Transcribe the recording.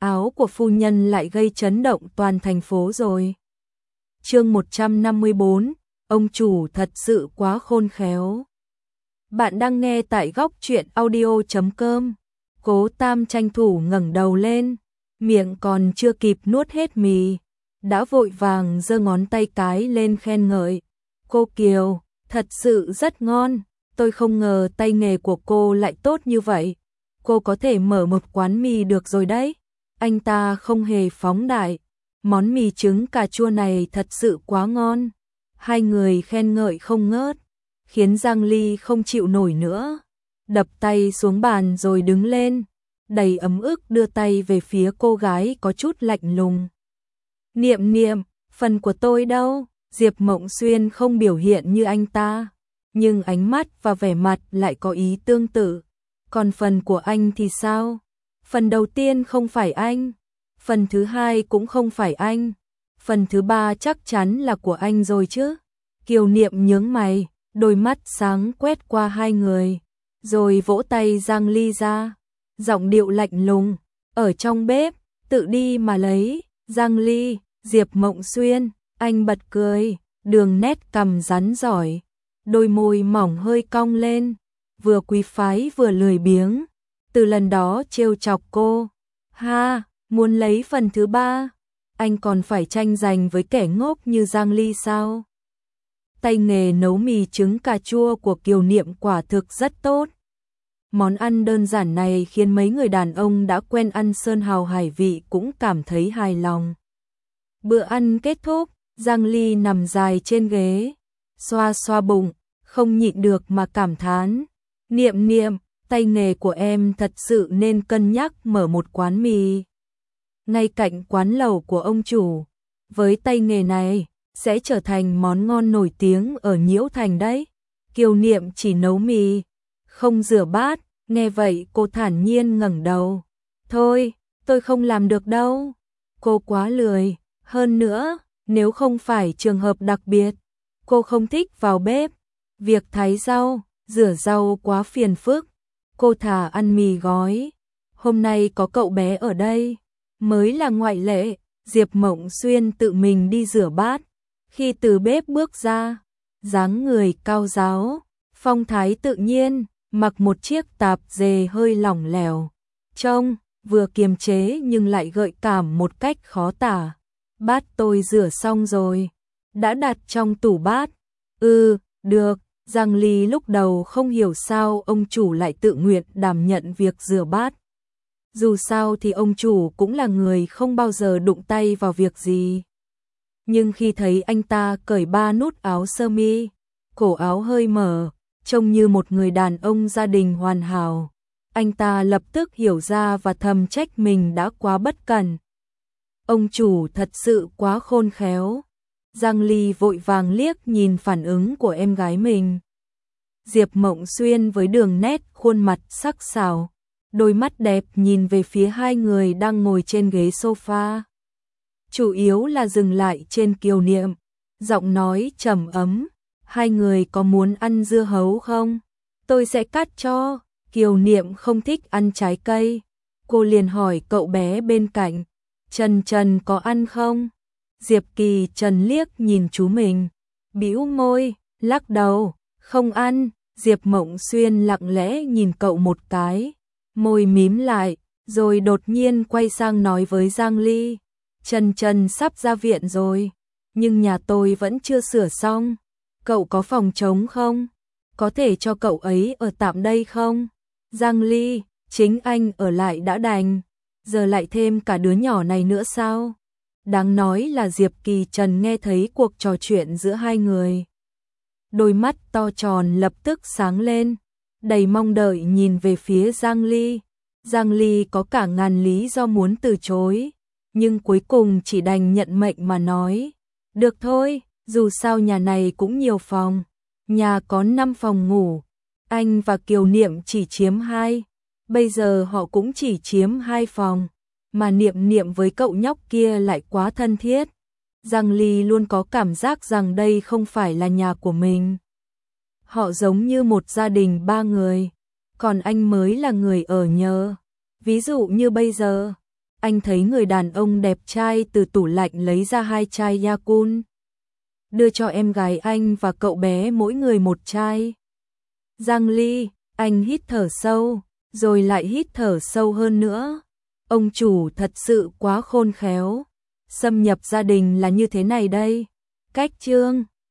áo của phu nhân lại gây chấn động toàn thành phố rồi. Chương 154, ông chủ thật sự quá khôn khéo. Bạn đang nghe tại góc truyện audio.com. Cố Tam tranh thủ ngẩng đầu lên, miệng còn chưa kịp nuốt hết mì, đã vội vàng giơ ngón tay cái lên khen ngợi. Cô Kiều, thật sự rất ngon, tôi không ngờ tay nghề của cô lại tốt như vậy. Cô có thể mở một quán mì được rồi đấy. Anh ta không hề phóng đại. Món mì trứng cà chua này thật sự quá ngon. Hai người khen ngợi không ngớt, khiến Giang Ly không chịu nổi nữa. Đập tay xuống bàn rồi đứng lên, đầy ấm ức đưa tay về phía cô gái có chút lạnh lùng. Niệm niệm, phần của tôi đâu? Diệp Mộng Xuyên không biểu hiện như anh ta, nhưng ánh mắt và vẻ mặt lại có ý tương tự. Còn phần của anh thì sao? Phần đầu tiên không phải anh, phần thứ hai cũng không phải anh, phần thứ ba chắc chắn là của anh rồi chứ. Kiều Niệm nhướng mày, đôi mắt sáng quét qua hai người, rồi vỗ tay Giang Ly ra, giọng điệu lạnh lùng, ở trong bếp, tự đi mà lấy. Giang Ly, Diệp Mộng Xuyên, anh bật cười, đường nét cằm rắn giỏi, đôi môi mỏng hơi cong lên, vừa quý phái vừa lười biếng. Từ lần đó trêu chọc cô, ha, muốn lấy phần thứ ba, anh còn phải tranh giành với kẻ ngốc như Giang Ly sao? Tay nghề nấu mì trứng cà chua của Kiều Niệm quả thực rất tốt. Món ăn đơn giản này khiến mấy người đàn ông đã quen ăn sơn hào hải vị cũng cảm thấy hài lòng. Bữa ăn kết thúc, Giang Ly nằm dài trên ghế, xoa xoa bụng, không nhịn được mà cảm thán. Niệm niệm, tay nghề của em thật sự nên cân nhắc mở một quán mì ngay cạnh quán lẩu của ông chủ. Với tay nghề này, sẽ trở thành món ngon nổi tiếng ở Nhiễu Thành đấy. Kiều Niệm chỉ nấu mì, không rửa bát, nghe vậy cô thản nhiên ngẩng đầu. Thôi, tôi không làm được đâu. Cô quá lười, hơn nữa, nếu không phải trường hợp đặc biệt, cô không thích vào bếp. Việc thái rau, rửa rau quá phiền phức. Cô thà ăn mì gói. Hôm nay có cậu bé ở đây, mới là ngoại lệ. Diệp Mộng Xuyên tự mình đi rửa bát. Khi từ bếp bước ra, dáng người cao ráo, phong thái tự nhiên, mặc một chiếc tạp dề hơi lỏng lẻo, trông vừa kiềm chế nhưng lại gợi cảm một cách khó tả. Bát tôi rửa xong rồi, đã đặt trong tủ bát. Được. Giang Ly lúc đầu không hiểu sao ông chủ lại tự nguyện đảm nhận việc rửa bát. Dù sao thì ông chủ cũng là người không bao giờ đụng tay vào việc gì. Nhưng khi thấy anh ta cởi 3 nút áo sơ mi, cổ áo hơi mở, trông như một người đàn ông gia đình hoàn hảo, anh ta lập tức hiểu ra và thầm trách mình đã quá bất cẩn. Ông chủ thật sự quá khôn khéo. Giang Ly vội vàng liếc nhìn phản ứng của em gái mình. Diệp Mộng Xuyên với đường nét khuôn mặt sắc sảo, đôi mắt đẹp nhìn về phía hai người đang ngồi trên ghế sofa. Chủ yếu là dừng lại trên Kiều Niệm, giọng nói trầm ấm. Hai người có muốn ăn dưa hấu không? Tôi sẽ cắt cho. Kiều Niệm không thích ăn trái cây. Cô liền hỏi cậu bé bên cạnh, Trần có ăn không? Diệp Kỳ Trần liếc nhìn chú mình, bĩu môi, lắc đầu, không ăn. Diệp Mộng Xuyên lặng lẽ nhìn cậu một cái, môi mím lại, rồi đột nhiên quay sang nói với Giang Ly, Trần sắp ra viện rồi, nhưng nhà tôi vẫn chưa sửa xong. Cậu có phòng trống không? Có thể cho cậu ấy ở tạm đây không? Giang Ly, chính anh ở lại đã đành, giờ lại thêm cả đứa nhỏ này nữa sao? Đáng nói là Diệp Kỳ Trần nghe thấy cuộc trò chuyện giữa hai người. Đôi mắt to tròn lập tức sáng lên, đầy mong đợi nhìn về phía Giang Ly. Giang Ly có cả ngàn lý do muốn từ chối, nhưng cuối cùng chỉ đành nhận mệnh mà nói. Được thôi, dù sao nhà này cũng nhiều phòng. Nhà có 5 phòng ngủ, anh và Kiều Niệm chỉ chiếm 2. Bây giờ họ cũng chỉ chiếm 2 phòng. Mà Niệm với cậu nhóc kia lại quá thân thiết. Giang Ly luôn có cảm giác rằng đây không phải là nhà của mình. Họ giống như một gia đình 3 người, còn anh mới là người ở nhờ. Ví dụ như bây giờ, anh thấy người đàn ông đẹp trai từ tủ lạnh lấy ra 2 chai Yakult, đưa cho em gái anh và cậu bé mỗi người 1 chai. Giang Ly, anh hít thở sâu, rồi lại hít thở sâu hơn nữa. Ông chủ thật sự quá khôn khéo. Xâm nhập gia đình là như thế này đây. Cách chương